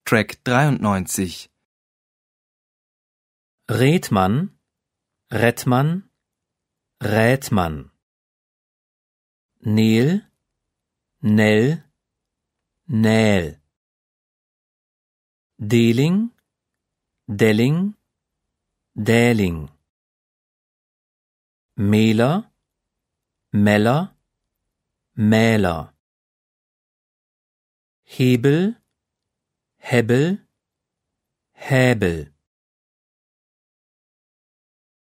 Track 93. Redmann, Rettmann, Rätmann. Nel, Nell, Nähl. Deling, Delling, Dähling. Mähler, Meller, Mähler. Hebel, Hebbel, Häbel.